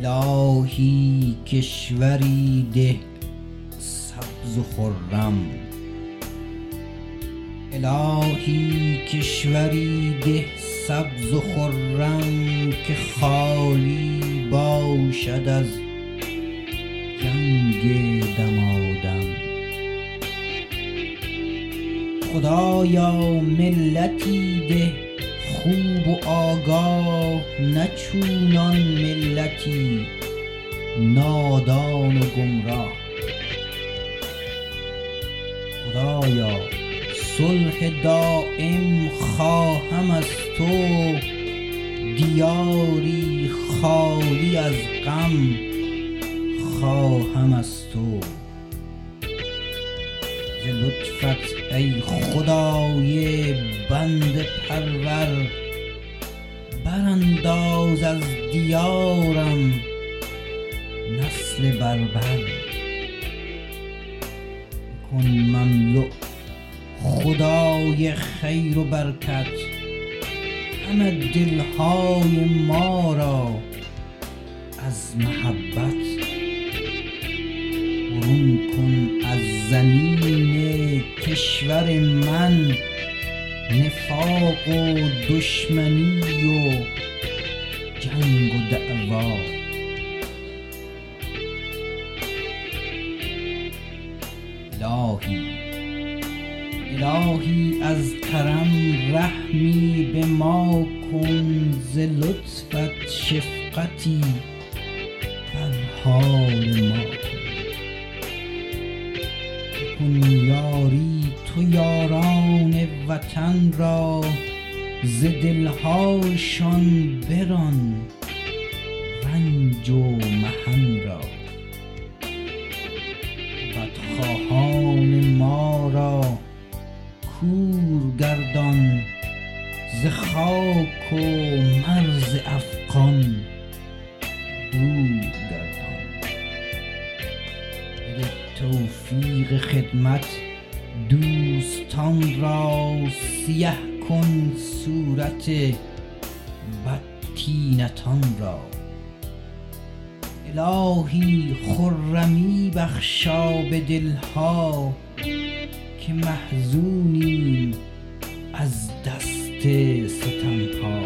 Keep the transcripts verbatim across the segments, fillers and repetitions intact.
الهی کشوری ده سبز و خرم، الهی کشوری ده سبز و خرم که خالی باشد از جنگ دمادم. خدایا ملتی ده خوب و آگاه، نه چونان ملتی نادان و گمراه. خدایا صلح دائم خواهم از تو، دیاری خالی از غم خواهم از تو. ز لطفت ای خدای بنده پرور، برانداز از دیارم نسل بربر. کن مملو خدای خیر و برکت، همه دلهای ما را از محبت. برون کن از زمین کشور من نفاق و دشمنی و جنگ و دعوا. الهی الهی از کرم رحمی به ما کن، ز لطفت شفقتی بر حال ما کن. یاری تو یاران وطن را، ز دلهاشان بران رنج و محن را. بدخواهان ما را کور گردان، ز خاک و مرز افغان دور گردان. بده توفیق خدمت دوستان را، سیه کن صورت بدطینتان را. الهی خرمی بخشا به دلها، که محزونیم از دست ستمها.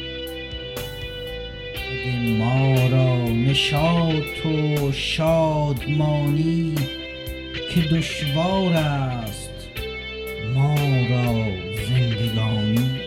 بده ما را نشاط و شادمانی، که دشوار است ما را زندگانی.